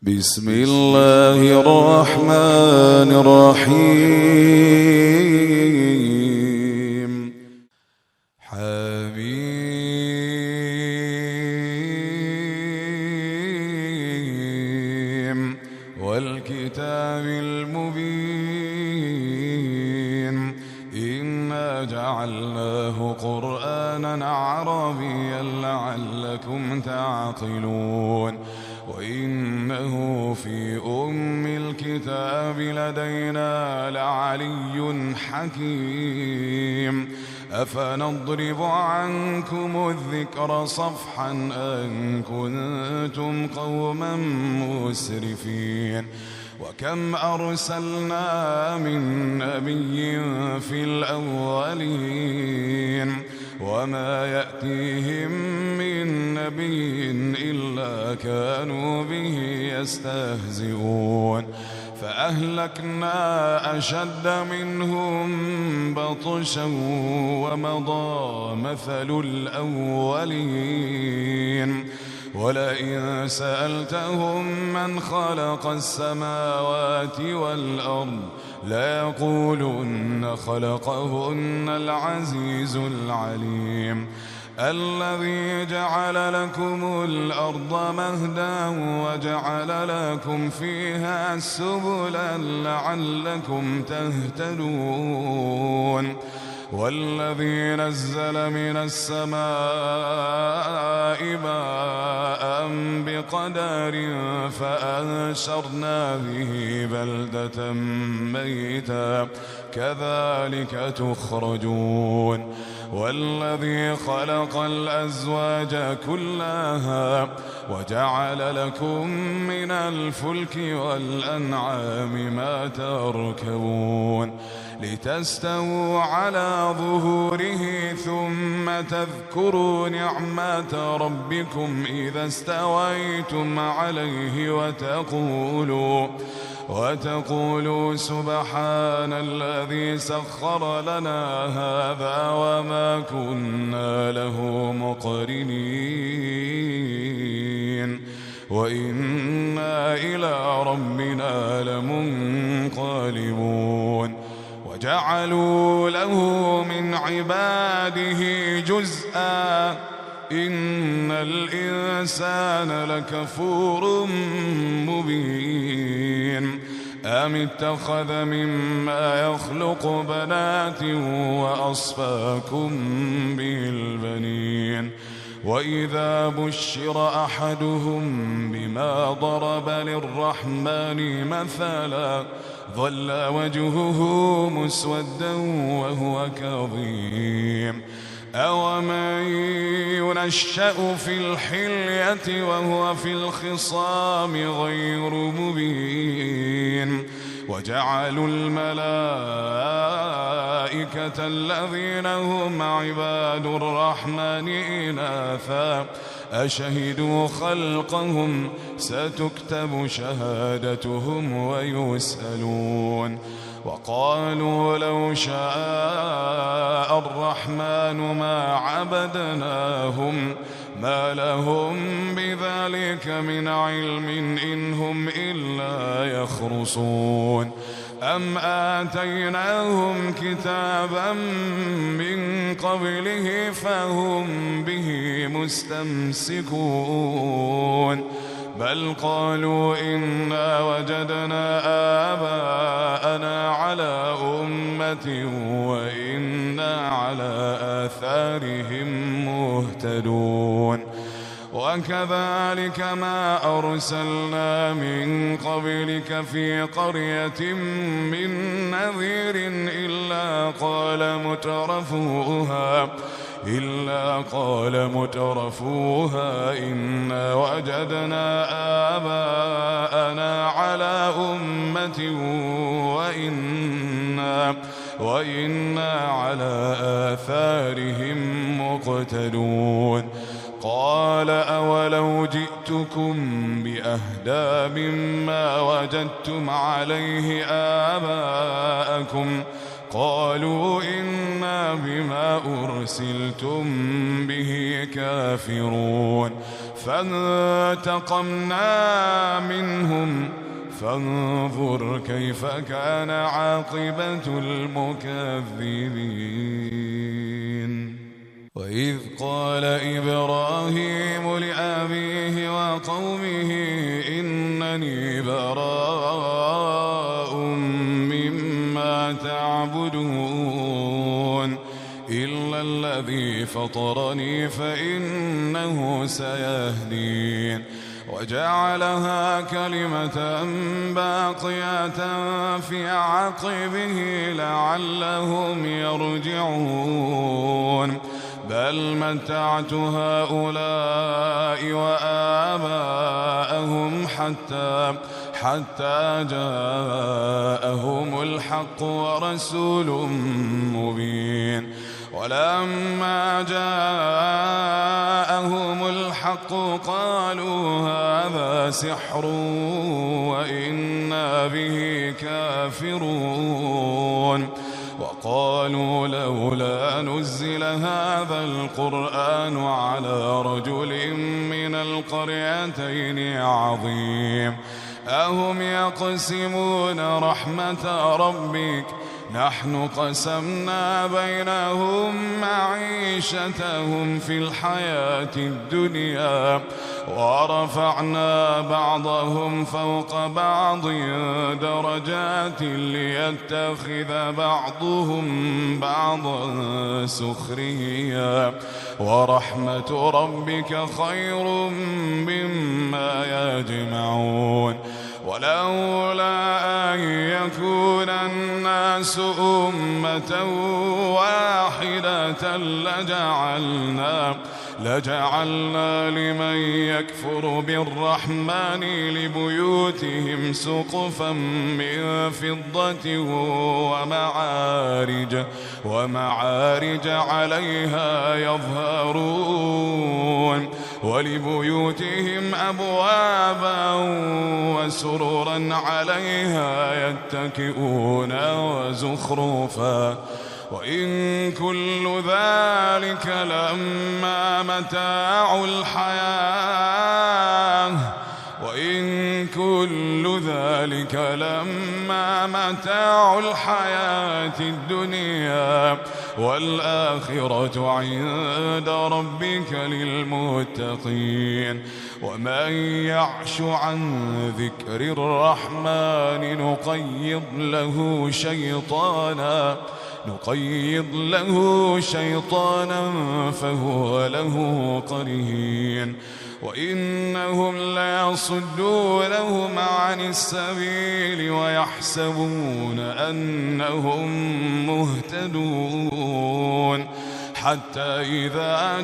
بسم الله الرحمن الرحيم. حميم والكتاب المبين إنا جعلناه قرآنا عربيا لعلكم تعقلون وإنه في أم الكتاب لدينا لعلي حكيم أفنضرب عنكم الذكر صفحا أن كنتم قوما مسرفين وكم أرسلنا من نبي في الأولين وما يأتيهم من نبي إلا كانوا به يستهزئون فأهلكنا أشد منهم بطشا ومضى مثل الأولين ولئن سألتهم من خلق السماوات والأرض ليقولن خلقهن العزيز العليم الذي جعل لكم الأرض مهدا وجعل لكم فيها سبلا لعلكم تهتدون والذي نزل من السماء ماء بقدر فأنشرنا به بلدة ميتا كذلك تخرجون والذي خلق الأزواج كلها وجعل لكم من الفلك والأنعام ما تركبون لتستووا على ظهوره ثم تذكروا نعمة ربكم إذا استويتم عليه وتقولوا سبحان الذي سخر لنا هذا وما كنا له مقرنين وإنا إلى ربنا لمنقلبون وجعلوا له من عباده جزءا إن الإنسان لكفور مبين أم اتخذ مما يخلق بنات وأصفاكم بالبنين وإذا بشر أحدهم بما ضرب للرحمن مثلا ظل وجهه مسودا وهو كظيم أومن ينشأ في الحلية وهو في الخصام غير مبين وجعلوا الملائكة الذين هم عباد الرحمن إناثا أشهدوا خلقهم ستكتب شهادتهم ويسألون وقالوا لو شاء الرحمن ما عبدناهم ما لهم بذلك من علم إن هم إلا يخرصون أم آتيناهم كتابا من قبله فهم به مستمسكون بل قالوا إنا وجدنا آباءنا على أمة وإنا على آثارهم مهتدون وكذلك ما أرسلنا من قبلك في قرية من نذير إلا قال مترفوها إنا وجدنا آباءنا على أمة وإنا على آثارهم مقتدون قال أولو جئتكم بأهدى مما وجدتم عليه آباءكم قالوا إنا بما أرسلتم به كافرون فانتقمنا منهم فانظر كيف كان عاقبة المكذبين. وإذ قال إبراهيم لأبيه وقومه إنني براء مما تعبدون إلا الذي فطرني فإنه سيهدين وجعلها كلمة باقية في عقبه لعلهم يرجعون بل متعت هؤلاء وآباءهم حتى جاءهم الحق ورسول مبين ولما جاءهم الحق قالوا هذا سحر وإنا به كافرون وقالوا لولا نزل هذا القرآن على رجل من القريتين عظيم أهم يقسمون رحمة ربك نحن قسمنا بينهم معيشتهم في الحياة الدنيا ورفعنا بعضهم فوق بعض درجات ليتخذ بعضهم بعضا سخريا ورحمة ربك خير مما يجمعون ولولا أن يكون الناس أمة واحدة لجعلنا لمن يكفر بالرحمن لبيوتهم سقفا من فضة ومعارج عليها يظهرون ولبيوتهم أبوابا وسررا عليها يتكئون وزخرفا وإن كل ذلك لما متاع الحياة الدنيا والآخرة عند ربك للمتقين ومن يعش عن ذكر الرحمن نقيض له شيطانا فهو له قرين وإنهم ليصدونهم عن السبيل ويحسبون أنهم مهتدون حتى إذا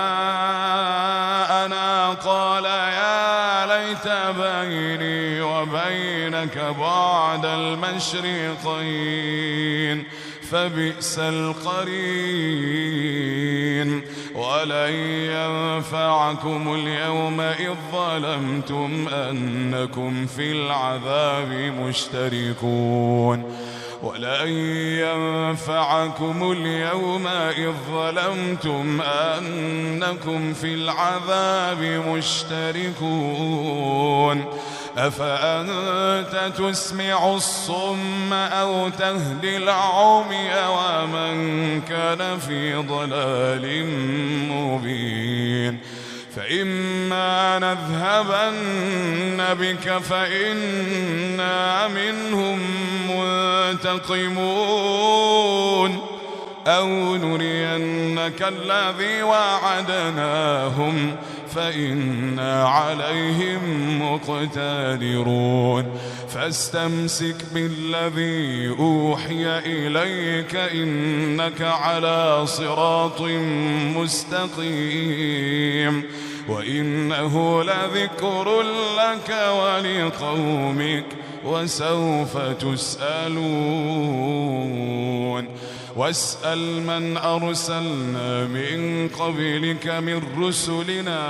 جاءنا قال يا ليت بيني وبينك بعد المشرقين فبئس القرين ولن ينفعكم اليوم إذ ظلمتم أنكم في العذاب مشتركون أفأنت تسمع الصم أو تهدي العمي ومن كان في ضلال مبين فإما نذهبن بك فإنا منهم منتقمون أو نرينك الذي وعدناهم فإنا عليهم مقتدرون فاستمسك بالذي أوحي إليك إنك على صراط مستقيم وإنه لذكر لك ولقومك وسوف تسألون واسأل من أرسلنا من قبلك من رسلنا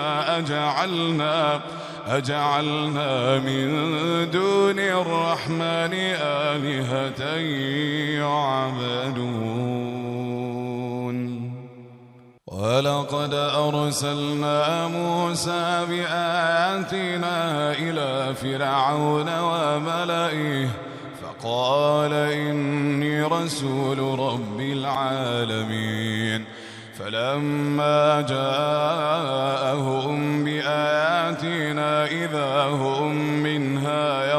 أجعلنا من دون الرحمن آلهة يعبدون ولقد أرسلنا موسى بآياتنا إلى فرعون وملئه فقال إني رسول رب العالمين. فلما جاءهم بآياتنا إذا هم منها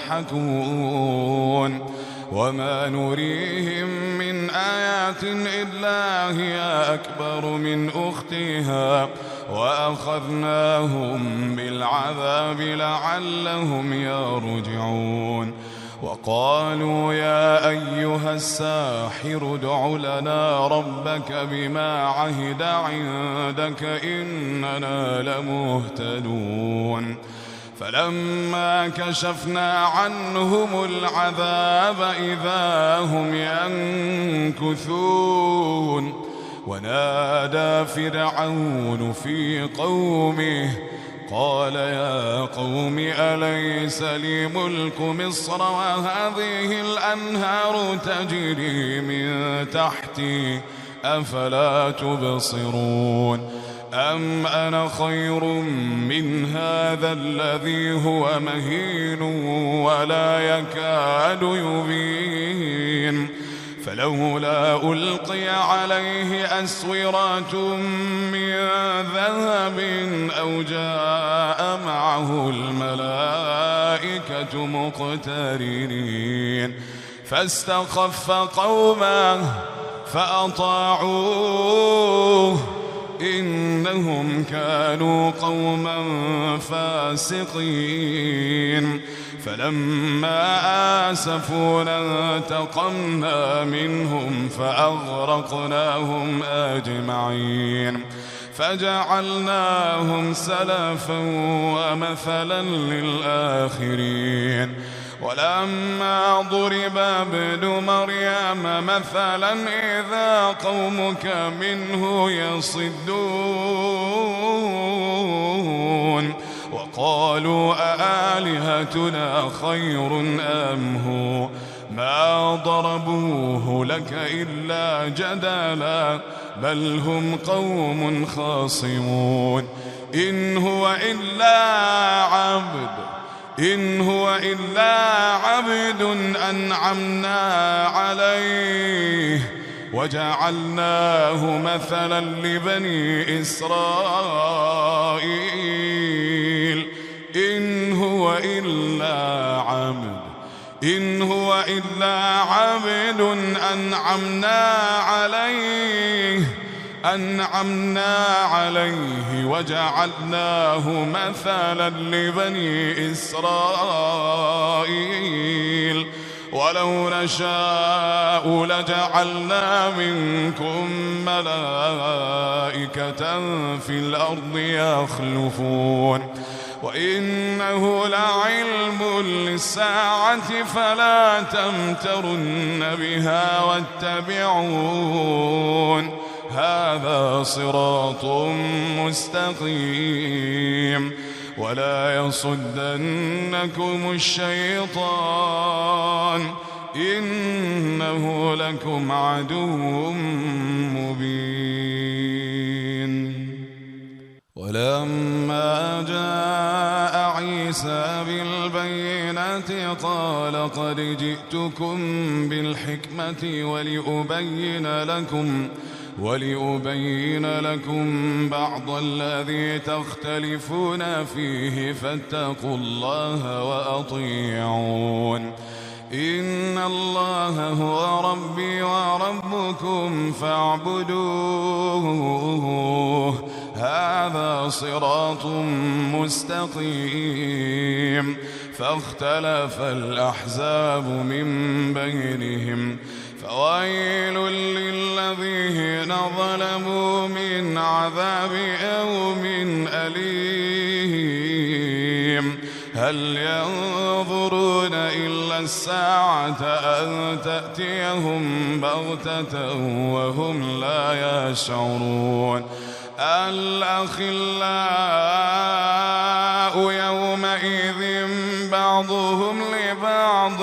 يضحكون وما نريهم من آيات إلا هي أكبر من أختها وأخذناهم بالعذاب لعلهم يرجعون. وقالوا يا أيها الساحر ادع لنا ربك بما عهد عندك إننا لمهتدون. فلما كشفنا عنهم العذاب إذا هم ينكثون. ونادى فرعون في قومه قال يا قوم أليس لي ملك مصر وهذه الأنهار تجري من تحتي أفلا تبصرون أم أنا خير من هذا الذي هو مهين ولا يكاد يبين. فلولا ألقي عليه أسورة من ذهب أو جاء معه الملائكة مقترنين فاستخف قومه فأطاعوه إنهم كانوا قوما فاسقين. فلما آسفونا انتقمنا منهم فأغرقناهم أجمعين فجعلناهم سلفا ومثلا للآخرين. ولما ضرب ابن مريم مثلا إذا قومك منه يصدون وقالوا أآلهتنا خير أم هو ما ضربوه لك إلا جدلا بل هم قوم خاصمون. إن هو إلا عبد أنعمنا عليه وجعلناه مثلا لبني إسرائيل. إن هو إلا عبد أنعمنا عليه وجعلناه مثلا لبني إسرائيل. ولو نشاء لجعلنا منكم ملائكة في الأرض يخلفون وإنه لعلم للساعة فلا تمترن بها واتبعون هذا صراط مستقيم. ولا يصدنكم الشيطان إنه لكم عدو مبين. ولما جاء عيسى بالبينات قال قد جئتكم بالحكمة ولأبين لكم بعض الذي تختلفون فيه فاتقوا الله وأطيعون. إن الله هو ربي وربكم فاعبدوه هذا صراط مستقيم. فاختلف الأحزاب من بينهم فويل للذين ظلموا من عذاب يوم أليم. هل ينظرون إلا الساعة أن تأتيهم بغتة وهم لا يشعرون. الأخلاء يومئذ بعضهم لبعض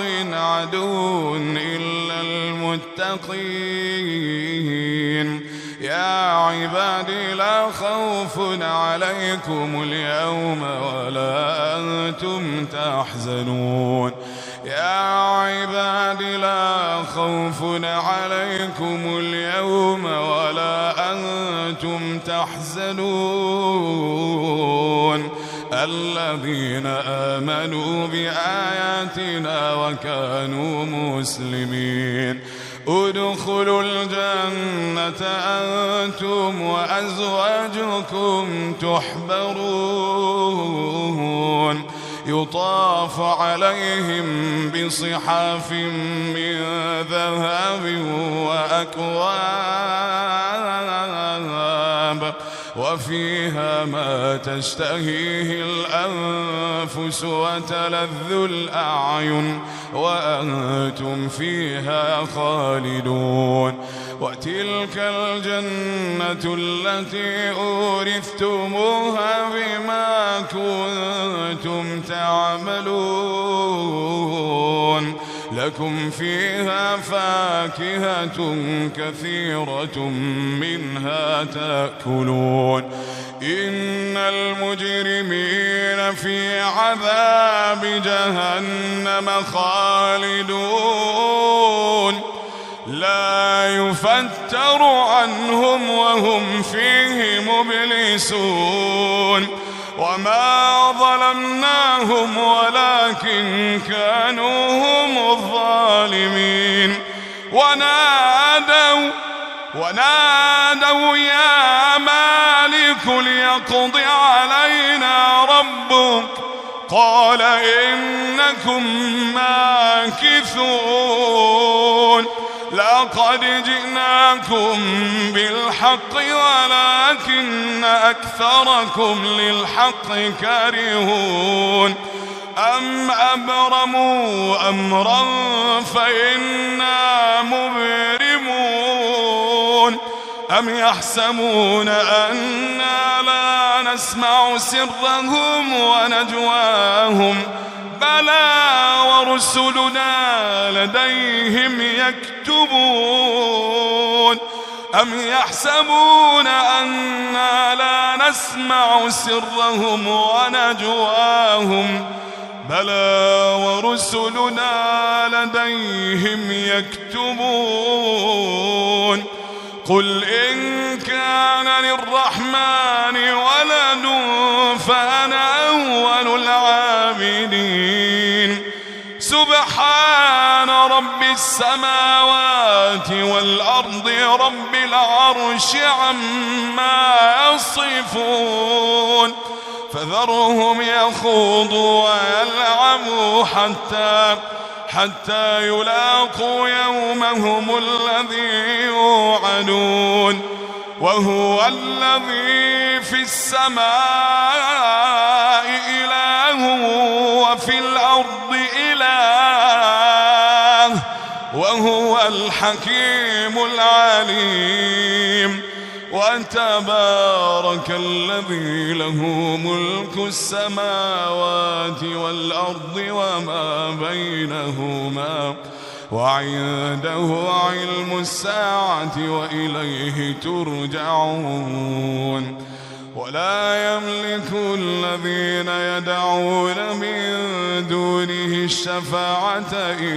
عدو إلا المتقين. يا عبادي لا خوف عليكم اليوم ولا أنتم تحزنون يا عبادي لا خوف عليكم اليوم ولا أنتم تحزنون الذين آمنوا بآياتنا وكانوا مسلمين ادخلوا الجنة أنتم وأزواجكم تحبرون يطاف عليهم بصحاف من ذهب وأكواب وفيها ما تشتهيه الأنفس وتلذ الأعين وأنتم فيها خالدون وتلك الجنة التي أورثتموها بما كنتم تعملون لكم فيها فاكهة كثيرة منها تأكلون إن المجرمين في عذاب جهنم خالدون لا يفتر عنهم وهم فيه مبلسون وما ظلمناهم ولكن كانوا هم الظالمين ونادوا يا مالك ليقض علينا ربك قال إنكم ماكثون لقد جئناكم بالحق ولكن أكثركم للحق كارهون أم أبرموا أمرا فإنا مبرمون أم يحسبون أنا لا نسمع سرهم ونجواهم بلى ورسلنا لديهم يكتبون أم يحسبون أنا لا نسمع سرهم ونجواهم بلى ورسلنا لديهم يكتبون قل إن كان للرحمن ولد فأنا أول العابدين سبحان رب السماوات والأرض رب العرش عما يصفون فذرهم يخوضوا ويلعبوا حتى يلاقوا يومهم الذي يوعدون وهو الذي في السماء إله وفي الأرض إله وهو الحكيم العليم وتبارك الذي له ملك السماوات والأرض وما بينهما وعنده علم الساعة وإليه ترجعون ولا يملك الذين يدعون من دونه الشفاعة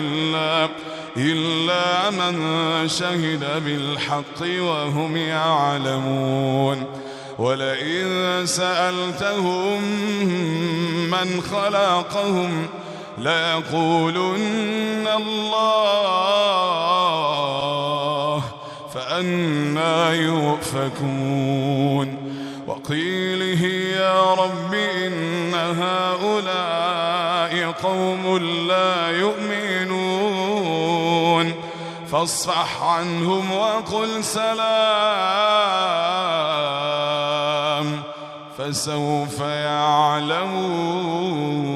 إلا من شهد بالحق وهم يعلمون ولئن سألتهم من خلقهم ليقولن الله فأنى يؤفكون وقيله يا رب إن هؤلاء قوم لا يؤمنون فاصفح عنهم وقل سلام فسوف يعلمون.